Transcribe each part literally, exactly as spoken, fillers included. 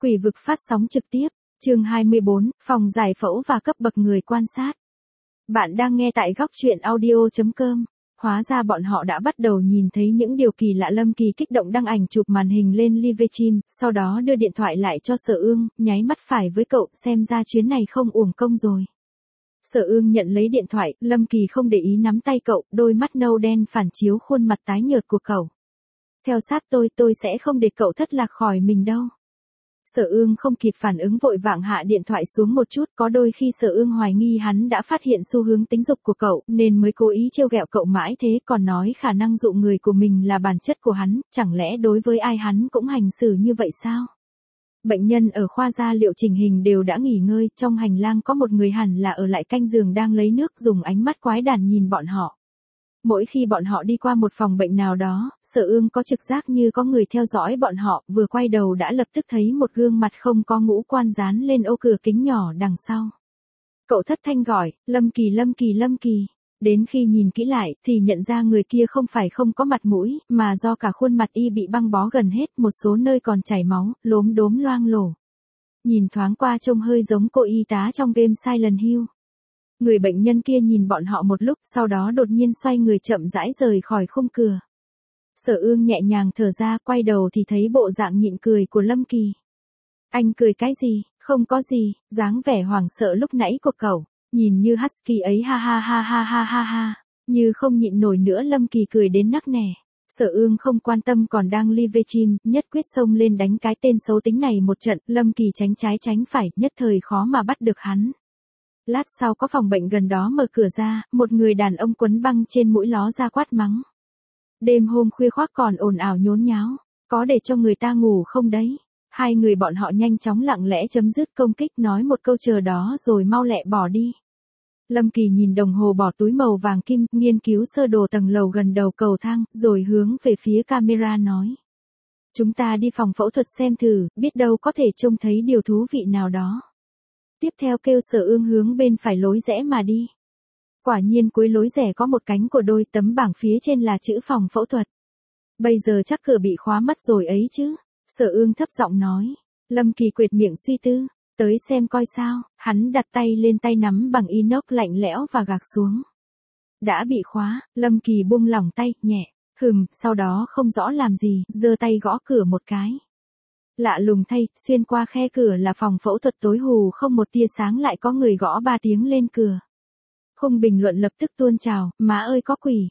Quỷ vực phát sóng trực tiếp, chương hai mươi bốn, phòng giải phẫu và cấp bậc người quan sát. Bạn đang nghe tại góc truyện audio chấm com. Hóa ra bọn họ đã bắt đầu nhìn thấy những điều kỳ lạ. Lâm Kỳ kích động đăng ảnh chụp màn hình lên Livestream, sau đó đưa điện thoại lại cho Sở Ương, nháy mắt phải với cậu, xem ra chuyến này không uổng công rồi. Sở Ương nhận lấy điện thoại, Lâm Kỳ không để ý nắm tay cậu, đôi mắt nâu đen phản chiếu khuôn mặt tái nhợt của cậu. Theo sát tôi, tôi sẽ không để cậu thất lạc khỏi mình đâu. Sở Ương không kịp phản ứng vội vàng hạ điện thoại xuống một chút, có đôi khi Sở Ương hoài nghi hắn đã phát hiện xu hướng tính dục của cậu, nên mới cố ý trêu ghẹo cậu mãi thế, còn nói khả năng dụ người của mình là bản chất của hắn, chẳng lẽ đối với ai hắn cũng hành xử như vậy sao? Bệnh nhân ở khoa da liệu chỉnh hình đều đã nghỉ ngơi, trong hành lang có một người hẳn là ở lại canh giường đang lấy nước, dùng ánh mắt quái đản nhìn bọn họ. Mỗi khi bọn họ đi qua một phòng bệnh nào đó, Sở Ương có trực giác như có người theo dõi bọn họ, vừa quay đầu đã lập tức thấy một gương mặt không có ngũ quan dán lên ô cửa kính nhỏ đằng sau. Cậu thất thanh gọi, Lâm Kỳ Lâm Kỳ Lâm Kỳ. Đến khi nhìn kỹ lại, thì nhận ra người kia không phải không có mặt mũi, mà do cả khuôn mặt y bị băng bó gần hết, một số nơi còn chảy máu, lốm đốm loang lổ. Nhìn thoáng qua trông hơi giống cô y tá trong game Silent Hill. Người bệnh nhân kia nhìn bọn họ một lúc, sau đó đột nhiên xoay người chậm rãi rời khỏi khung cửa. Sở Ương nhẹ nhàng thở ra, quay đầu thì thấy bộ dạng nhịn cười của Lâm Kỳ. Anh cười cái gì? Không có gì, dáng vẻ hoảng sợ lúc nãy của cậu, nhìn như husky ấy, ha ha ha ha ha ha ha, như không nhịn nổi nữa. Lâm Kỳ cười đến nắc nẻ. Sở Ương không quan tâm còn đang livestream, nhất quyết xông lên đánh cái tên xấu tính này một trận. Lâm Kỳ tránh trái tránh phải, nhất thời khó mà bắt được hắn. Lát sau có phòng bệnh gần đó mở cửa ra, một người đàn ông quấn băng trên mũi ló ra quát mắng. Đêm hôm khuya khoác còn ồn ào nhốn nháo, có để cho người ta ngủ không đấy? Hai người bọn họ nhanh chóng lặng lẽ chấm dứt công kích, nói một câu chờ đó rồi mau lẹ bỏ đi. Lâm Kỳ nhìn đồng hồ bỏ túi màu vàng kim, nghiên cứu sơ đồ tầng lầu gần đầu cầu thang, rồi hướng về phía camera nói. Chúng ta đi phòng phẫu thuật xem thử, biết đâu có thể trông thấy điều thú vị nào đó. Tiếp theo kêu Sở Ương hướng bên phải lối rẽ mà đi. Quả nhiên cuối lối rẽ có một cánh của đôi, tấm bảng phía trên là chữ phòng phẫu thuật. Bây giờ chắc cửa bị khóa mất rồi ấy chứ. Sở Ương thấp giọng nói. Lâm Kỳ quệt miệng suy tư. Tới xem coi sao. Hắn đặt tay lên tay nắm bằng inox lạnh lẽo và gạc xuống. Đã bị khóa. Lâm Kỳ buông lỏng tay, nhẹ. Hừm, sau đó không rõ làm gì, giơ tay gõ cửa một cái. Lạ lùng thay, xuyên qua khe cửa là phòng phẫu thuật tối hù không một tia sáng, lại có người gõ ba tiếng lên cửa. Khung bình luận lập tức tuôn trào, má ơi có quỷ.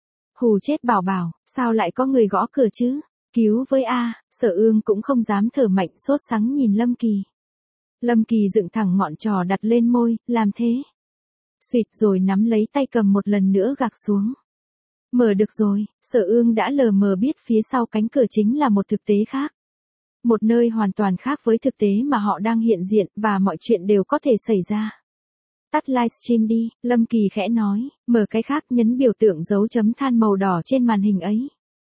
Hù chết bảo bảo, sao lại có người gõ cửa chứ? Cứu với a. Sở Ương cũng không dám thở mạnh, sốt sắng nhìn Lâm Kỳ. Lâm Kỳ dựng thẳng ngọn trò đặt lên môi, làm thế. Xuyệt rồi nắm lấy tay cầm một lần nữa gạc xuống. Mở được rồi, Sở Ương đã lờ mờ biết phía sau cánh cửa chính là một thực tế khác. Một nơi hoàn toàn khác với thực tế mà họ đang hiện diện, và mọi chuyện đều có thể xảy ra. Tắt livestream đi, Lâm Kỳ khẽ nói, mở cái khác, nhấn biểu tượng dấu chấm than màu đỏ trên màn hình ấy.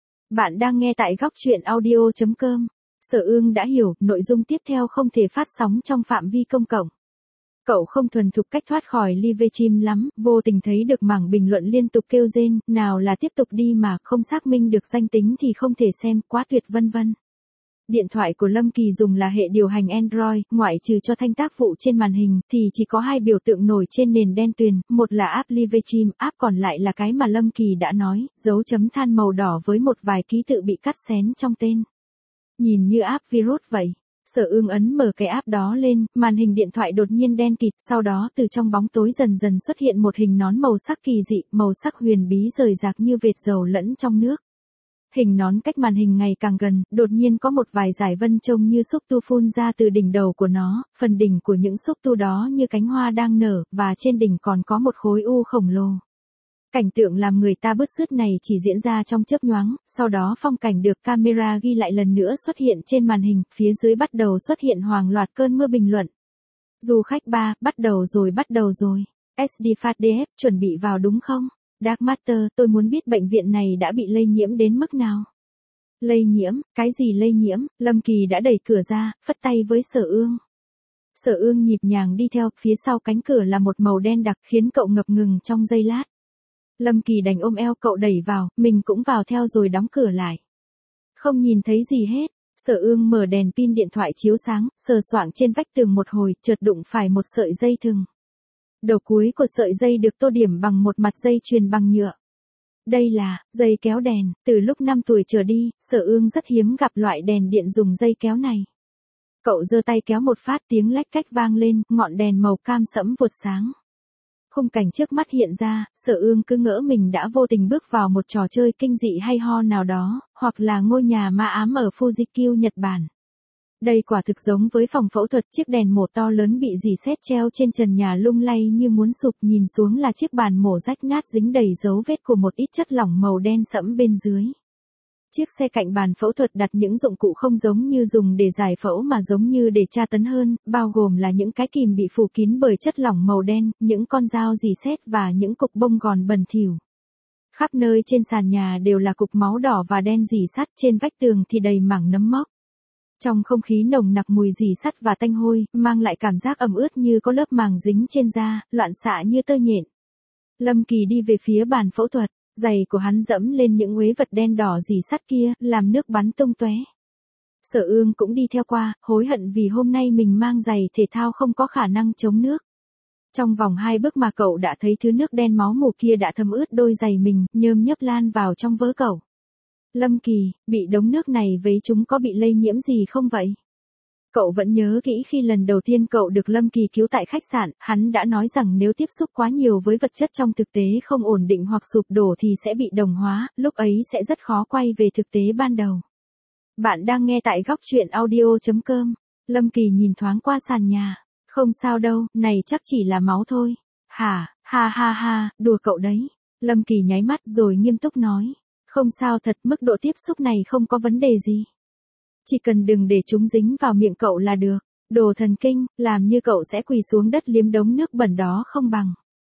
Bạn đang nghe tại góc truyện audio chấm com. Sở Ương đã hiểu, nội dung tiếp theo không thể phát sóng trong phạm vi công cộng. Cậu không thuần thục cách thoát khỏi livestream lắm, vô tình thấy được mảng bình luận liên tục kêu rên, nào là tiếp tục đi mà không xác minh được danh tính thì không thể xem, quá tuyệt vân vân. Điện thoại của Lâm Kỳ dùng là hệ điều hành Android, ngoại trừ cho thanh tác vụ trên màn hình, thì chỉ có hai biểu tượng nổi trên nền đen tuyền, một là app Livestream, app còn lại là cái mà Lâm Kỳ đã nói, dấu chấm than màu đỏ với một vài ký tự bị cắt xén trong tên. Nhìn như app virus vậy. Sở Ương ấn mở cái app đó lên, màn hình điện thoại đột nhiên đen kịt, sau đó từ trong bóng tối dần dần xuất hiện một hình nón màu sắc kỳ dị, màu sắc huyền bí rời rạc như vệt dầu lẫn trong nước. Hình nón cách màn hình ngày càng gần, đột nhiên có một vài dải vân trông như xúc tu phun ra từ đỉnh đầu của nó, phần đỉnh của những xúc tu đó như cánh hoa đang nở, và trên đỉnh còn có một khối u khổng lồ. Cảnh tượng làm người ta bứt rứt này chỉ diễn ra trong chớp nhoáng, sau đó phong cảnh được camera ghi lại lần nữa xuất hiện trên màn hình, phía dưới bắt đầu xuất hiện hàng loạt cơn mưa bình luận. Du khách ba, bắt đầu rồi bắt đầu rồi. ét đê ép a đê ép, chuẩn bị vào đúng không? Dark Matter, tôi muốn biết bệnh viện này đã bị lây nhiễm đến mức nào. Lây nhiễm, cái gì lây nhiễm? Lâm Kỳ đã đẩy cửa ra, phất tay với Sở Ương. Sở Ương nhịp nhàng đi theo, phía sau cánh cửa là một màu đen đặc khiến cậu ngập ngừng trong giây lát. Lâm Kỳ đành ôm eo cậu đẩy vào, mình cũng vào theo rồi đóng cửa lại. Không nhìn thấy gì hết. Sở Ương mở đèn pin điện thoại chiếu sáng, sờ soạng trên vách tường một hồi, chợt đụng phải một sợi dây thừng. Đầu cuối của sợi dây được tô điểm bằng một mặt dây chuyền bằng nhựa. Đây là dây kéo đèn, từ lúc năm tuổi trở đi, Sở Ương rất hiếm gặp loại đèn điện dùng dây kéo này. Cậu giơ tay kéo một phát, tiếng lách cách vang lên, ngọn đèn màu cam sẫm vụt sáng. Khung cảnh trước mắt hiện ra, Sở Ương cứ ngỡ mình đã vô tình bước vào một trò chơi kinh dị hay ho nào đó, hoặc là ngôi nhà ma ám ở Fujikyu, Nhật Bản. Đây quả thực giống với phòng phẫu thuật, chiếc đèn mổ to lớn bị rỉ sét treo trên trần nhà lung lay như muốn sụp, nhìn xuống là chiếc bàn mổ rách nát dính đầy dấu vết của một ít chất lỏng màu đen sẫm bên dưới. Chiếc xe cạnh bàn phẫu thuật đặt những dụng cụ không giống như dùng để giải phẫu mà giống như để tra tấn hơn, bao gồm là những cái kìm bị phủ kín bởi chất lỏng màu đen, những con dao rỉ sét và những cục bông gòn bẩn thỉu. Khắp nơi trên sàn nhà đều là cục máu đỏ và đen rỉ sắt, trên vách tường thì đầy mảng nấm mốc. Trong không khí nồng nặc mùi rỉ sắt và tanh hôi, mang lại cảm giác ẩm ướt như có lớp màng dính trên da, loạn xạ như tơ nhện. Lâm Kỳ đi về phía bàn phẫu thuật, giày của hắn dẫm lên những uế vật đen đỏ rỉ sắt kia, làm nước bắn tung tóe. Sở Ương cũng đi theo qua, hối hận vì hôm nay mình mang giày thể thao không có khả năng chống nước. Trong vòng hai bước mà cậu đã thấy thứ nước đen máu mù kia đã thấm ướt đôi giày mình, nhơm nhớp lan vào trong vớ cậu. Lâm Kỳ, bị đống nước này với chúng có bị lây nhiễm gì không vậy? Cậu vẫn nhớ kỹ khi lần đầu tiên cậu được Lâm Kỳ cứu tại khách sạn, hắn đã nói rằng nếu tiếp xúc quá nhiều với vật chất trong thực tế không ổn định hoặc sụp đổ thì sẽ bị đồng hóa, lúc ấy sẽ rất khó quay về thực tế ban đầu. Bạn đang nghe tại góc truyện audio chấm com. Lâm Kỳ nhìn thoáng qua sàn nhà. Không sao đâu, này chắc chỉ là máu thôi. Hả, ha ha ha, đùa cậu đấy. Lâm Kỳ nháy mắt rồi nghiêm túc nói. Không sao thật, mức độ tiếp xúc này không có vấn đề gì. Chỉ cần đừng để chúng dính vào miệng cậu là được. Đồ thần kinh, làm như cậu sẽ quỳ xuống đất liếm đống nước bẩn đó không bằng.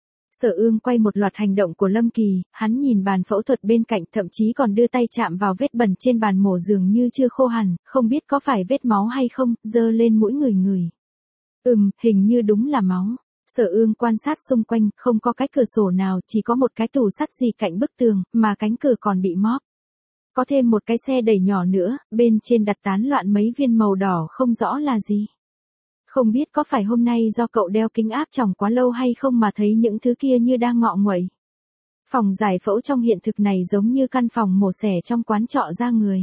Sở Ương quay một loạt hành động của Lâm Kỳ, hắn nhìn bàn phẫu thuật bên cạnh, thậm chí còn đưa tay chạm vào vết bẩn trên bàn mổ dường như chưa khô hẳn, không biết có phải vết máu hay không, giơ lên mũi người người. Ừm, hình như đúng là máu. Sở Ương quan sát xung quanh, không có cái cửa sổ nào, chỉ có một cái tủ sắt gì cạnh bức tường, mà cánh cửa còn bị móp. Có thêm một cái xe đẩy nhỏ nữa, bên trên đặt tán loạn mấy viên màu đỏ không rõ là gì. Không biết có phải hôm nay do cậu đeo kính áp tròng quá lâu hay không mà thấy những thứ kia như đang ngọ nguậy. Phòng giải phẫu trong hiện thực này giống như căn phòng mổ xẻ trong quán trọ da người.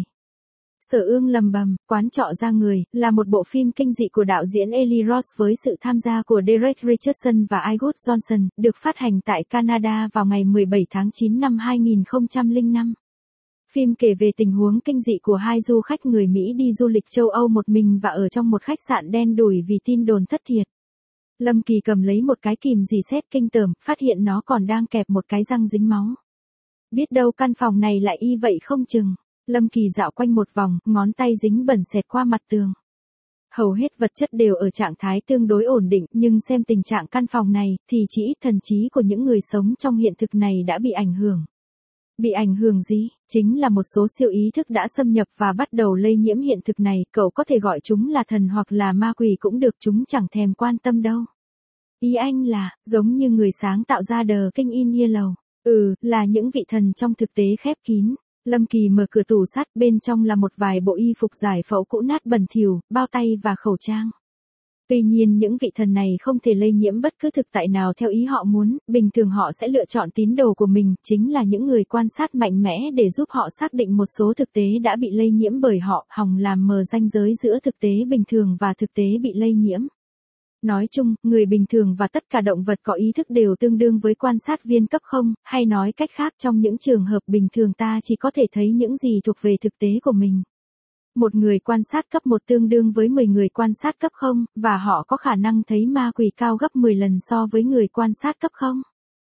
Sở Ương lầm bầm, Quán trọ da người, là một bộ phim kinh dị của đạo diễn Eli Roth với sự tham gia của Derek Richardson và Igor Johnson, được phát hành tại Canada vào ngày mười bảy tháng chín năm hai nghìn không trăm lẻ năm. Phim kể về tình huống kinh dị của hai du khách người Mỹ đi du lịch châu Âu một mình và ở trong một khách sạn đen đủi vì tin đồn thất thiệt. Lâm Kỳ cầm lấy một cái kìm rỉ sét kinh tởm, phát hiện nó còn đang kẹp một cái răng dính máu. Biết đâu căn phòng này lại y vậy không chừng. Lâm Kỳ dạo quanh một vòng, ngón tay dính bẩn xẹt qua mặt tường. Hầu hết vật chất đều ở trạng thái tương đối ổn định, nhưng xem tình trạng căn phòng này, thì chỉ ít thần trí của những người sống trong hiện thực này đã bị ảnh hưởng. Bị ảnh hưởng gì? Chính là một số siêu ý thức đã xâm nhập và bắt đầu lây nhiễm hiện thực này, cậu có thể gọi chúng là thần hoặc là ma quỷ cũng được, chúng chẳng thèm quan tâm đâu. Ý anh là, giống như người sáng tạo ra The King in Yellow. Ừ, là những vị thần trong thực tế khép kín. Lâm Kỳ mở cửa tủ sắt, bên trong là một vài bộ y phục giải phẫu cũ nát bẩn thỉu, bao tay và khẩu trang. Tuy nhiên những vị thần này không thể lây nhiễm bất cứ thực tại nào theo ý họ muốn, bình thường họ sẽ lựa chọn tín đồ của mình, chính là những người quan sát mạnh mẽ để giúp họ xác định một số thực tế đã bị lây nhiễm bởi họ, hòng làm mờ ranh giới giữa thực tế bình thường và thực tế bị lây nhiễm. Nói chung, người bình thường và tất cả động vật có ý thức đều tương đương với quan sát viên cấp không, hay nói cách khác, trong những trường hợp bình thường ta chỉ có thể thấy những gì thuộc về thực tế của mình. Một người quan sát cấp một tương đương với mười người quan sát cấp không, và họ có khả năng thấy ma quỷ cao gấp mười lần so với người quan sát cấp không.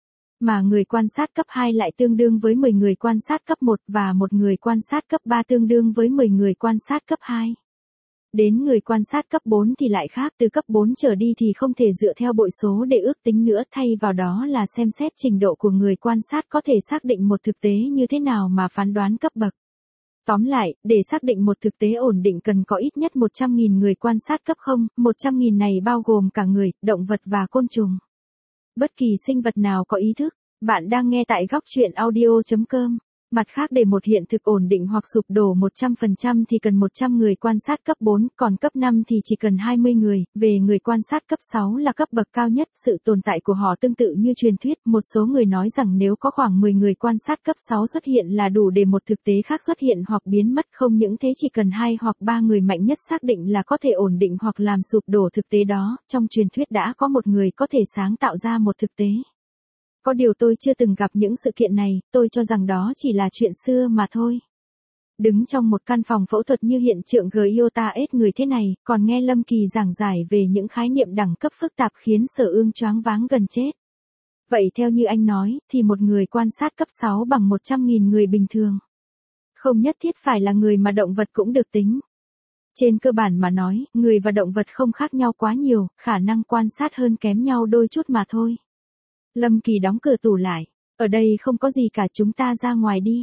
Mà người quan sát cấp hai lại tương đương với mười người quan sát cấp một và một người quan sát cấp ba tương đương với mười người quan sát cấp hai. Đến người quan sát cấp bốn thì lại khác, từ cấp bốn trở đi thì không thể dựa theo bội số để ước tính nữa, thay vào đó là xem xét trình độ của người quan sát có thể xác định một thực tế như thế nào mà phán đoán cấp bậc. Tóm lại, để xác định một thực tế ổn định cần có ít nhất một trăm nghìn người quan sát cấp không, một trăm nghìn này bao gồm cả người, động vật và côn trùng. Bất kỳ sinh vật nào có ý thức. Bạn đang nghe tại góc truyện audio chấm com. Mặt khác để một hiện thực ổn định hoặc sụp đổ một trăm phần trăm thì cần một trăm người quan sát cấp bốn, còn cấp năm thì chỉ cần hai mươi người. Về người quan sát cấp sáu là cấp bậc cao nhất, sự tồn tại của họ tương tự như truyền thuyết. Một số người nói rằng nếu có khoảng mười người quan sát cấp sáu xuất hiện là đủ để một thực tế khác xuất hiện hoặc biến mất, không những thế chỉ cần hai hoặc ba người mạnh nhất xác định là có thể ổn định hoặc làm sụp đổ thực tế đó. Trong truyền thuyết đã có một người có thể sáng tạo ra một thực tế. Có điều tôi chưa từng gặp những sự kiện này, tôi cho rằng đó chỉ là chuyện xưa mà thôi. Đứng trong một căn phòng phẫu thuật như hiện tượng Giota ết người thế này, còn nghe Lâm Kỳ giảng giải về những khái niệm đẳng cấp phức tạp khiến Sở Ương choáng váng gần chết. Vậy theo như anh nói, thì một người quan sát cấp sáu bằng một trăm nghìn người bình thường. Không nhất thiết phải là người mà động vật cũng được tính. Trên cơ bản mà nói, người và động vật không khác nhau quá nhiều, khả năng quan sát hơn kém nhau đôi chút mà thôi. Lâm Kỳ đóng cửa tủ lại. Ở đây không có gì cả, chúng ta ra ngoài đi.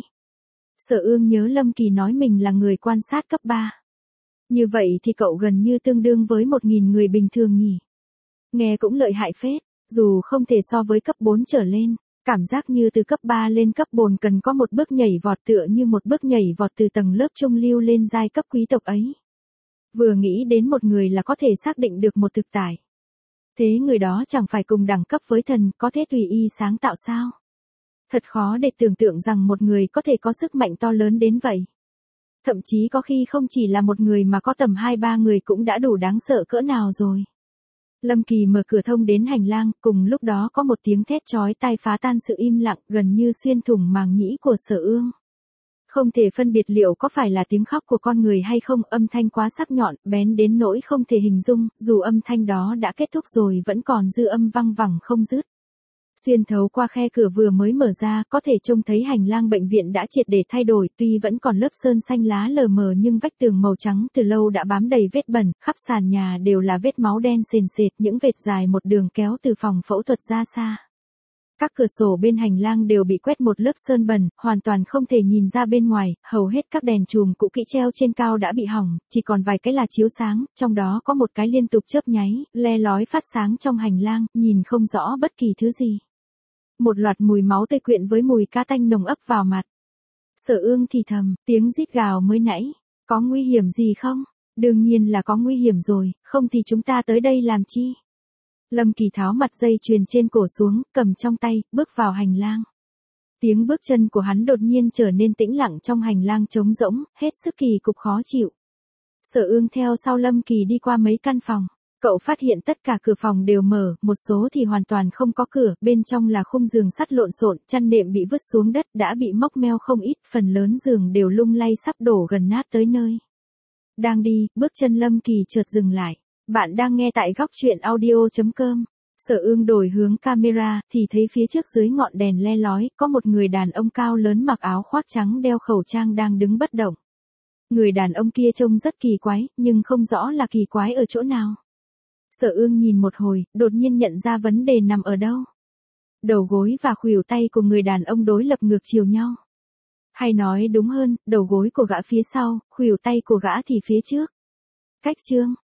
Sở Ương nhớ Lâm Kỳ nói mình là người quan sát cấp ba. Như vậy thì cậu gần như tương đương với một nghìn người bình thường nhỉ. Nghe cũng lợi hại phết, dù không thể so với cấp bốn trở lên. Cảm giác như từ cấp ba lên cấp bốn cần có một bước nhảy vọt tựa như một bước nhảy vọt từ tầng lớp trung lưu lên giai cấp quý tộc ấy. Vừa nghĩ đến một người là có thể xác định được một thực tại. Thế người đó chẳng phải cùng đẳng cấp với thần, có thể tùy y sáng tạo sao? Thật khó để tưởng tượng rằng một người có thể có sức mạnh to lớn đến vậy. Thậm chí có khi không chỉ là một người mà có tầm hai ba người cũng đã đủ đáng sợ cỡ nào rồi. Lâm Kỳ mở cửa thông đến hành lang, cùng lúc đó có một tiếng thét chói tai phá tan sự im lặng gần như xuyên thủng màng nhĩ của Sở Ương. Không thể phân biệt liệu có phải là tiếng khóc của con người hay không, âm thanh quá sắc nhọn, bén đến nỗi không thể hình dung, dù âm thanh đó đã kết thúc rồi vẫn còn dư âm văng vẳng không dứt. Xuyên thấu qua khe cửa vừa mới mở ra, có thể trông thấy hành lang bệnh viện đã triệt để thay đổi, tuy vẫn còn lớp sơn xanh lá lờ mờ nhưng vách tường màu trắng từ lâu đã bám đầy vết bẩn, khắp sàn nhà đều là vết máu đen sền sệt, những vệt dài một đường kéo từ phòng phẫu thuật ra xa. Các cửa sổ bên hành lang đều bị quét một lớp sơn bẩn, hoàn toàn không thể nhìn ra bên ngoài, hầu hết các đèn chùm cũ kỹ treo trên cao đã bị hỏng, chỉ còn vài cái là chiếu sáng, trong đó có một cái liên tục chớp nháy, le lói phát sáng trong hành lang, nhìn không rõ bất kỳ thứ gì. Một loạt mùi máu tươi quyện với mùi cá tanh nồng ấp vào mặt. Sở Ương thì thầm, tiếng rít gào mới nãy, có nguy hiểm gì không? Đương nhiên là có nguy hiểm rồi, không thì chúng ta tới đây làm chi? Lâm Kỳ tháo mặt dây chuyền trên cổ xuống, cầm trong tay, bước vào hành lang. Tiếng bước chân của hắn đột nhiên trở nên tĩnh lặng trong hành lang trống rỗng, hết sức kỳ cục khó chịu. Sở Ương theo sau Lâm Kỳ đi qua mấy căn phòng. Cậu phát hiện tất cả cửa phòng đều mở, một số thì hoàn toàn không có cửa, bên trong là khung giường sắt lộn xộn, chăn nệm bị vứt xuống đất, đã bị móc meo không ít, phần lớn giường đều lung lay sắp đổ gần nát tới nơi. Đang đi, bước chân Lâm Kỳ chợt dừng lại. Bạn đang nghe tại góc truyện audio chấm com. Sở Ương đổi hướng camera, thì thấy phía trước dưới ngọn đèn le lói, có một người đàn ông cao lớn mặc áo khoác trắng đeo khẩu trang đang đứng bất động. Người đàn ông kia trông rất kỳ quái, nhưng không rõ là kỳ quái ở chỗ nào. Sở Ương nhìn một hồi, đột nhiên nhận ra vấn đề nằm ở đâu. Đầu gối và khuỷu tay của người đàn ông đối lập ngược chiều nhau. Hay nói đúng hơn, đầu gối của gã phía sau, khuỷu tay của gã thì phía trước. Cách chương,